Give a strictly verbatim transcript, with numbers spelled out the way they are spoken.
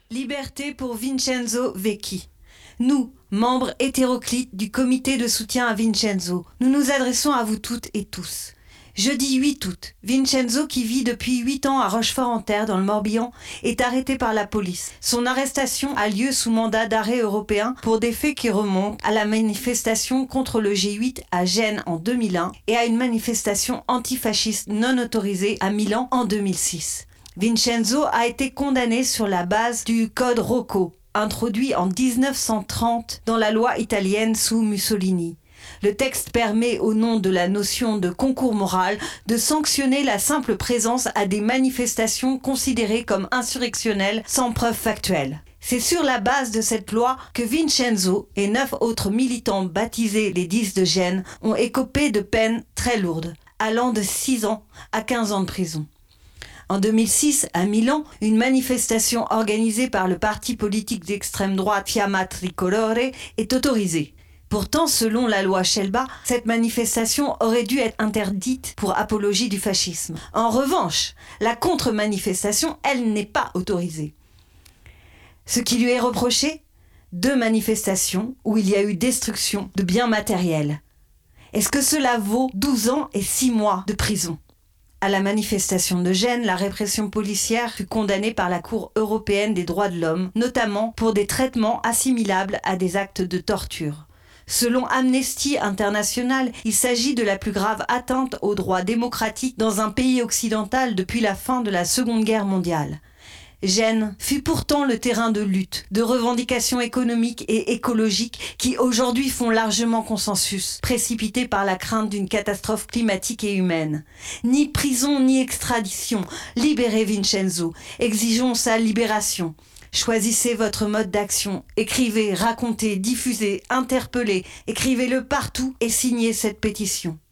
Liberté pour Vincenzo Vecchi. Nous, membres hétéroclites du comité de soutien à Vincenzo, nous nous adressons à vous toutes et tous. Jeudi huit août, Vincenzo, qui vit depuis huit ans à Rochefort-en-Terre dans le Morbihan, est arrêté par la police. Son arrestation a lieu sous mandat d'arrêt européen pour des faits qui remontent à la manifestation contre le G huit à Gênes en deux mille un et à une manifestation antifasciste non autorisée à Milan en deux mille six. Vincenzo a été condamné sur la base du Code Rocco, introduit en dix-neuf cent trente dans la loi italienne sous Mussolini. Le texte permet, au nom de la notion de concours moral, de sanctionner la simple présence à des manifestations considérées comme insurrectionnelles sans preuve factuelle. C'est sur la base de cette loi que Vincenzo et neuf autres militants baptisés les dix de Gênes ont écopé de peines très lourdes, allant de six ans à quinze ans de prison. En deux mille six, à Milan, une manifestation organisée par le parti politique d'extrême droite Fiamma Tricolore est autorisée. Pourtant, selon la loi Scelba, cette manifestation aurait dû être interdite pour apologie du fascisme. En revanche, la contre-manifestation, elle, n'est pas autorisée. Ce qui lui est reproché ? Deux manifestations où il y a eu destruction de biens matériels. Est-ce que cela vaut douze ans et six mois de prison ? À la manifestation de Gênes, la répression policière fut condamnée par la Cour européenne des droits de l'homme, notamment pour des traitements assimilables à des actes de torture. Selon Amnesty International, il s'agit de la plus grave atteinte aux droits démocratiques dans un pays occidental depuis la fin de la Seconde Guerre mondiale. Gênes fut pourtant le terrain de lutte, de revendications économiques et écologiques qui aujourd'hui font largement consensus, précipités par la crainte d'une catastrophe climatique et humaine. Ni prison ni extradition, libérez Vincenzo, exigeons sa libération. Choisissez votre mode d'action, écrivez, racontez, diffusez, interpellez, écrivez-le partout et signez cette pétition.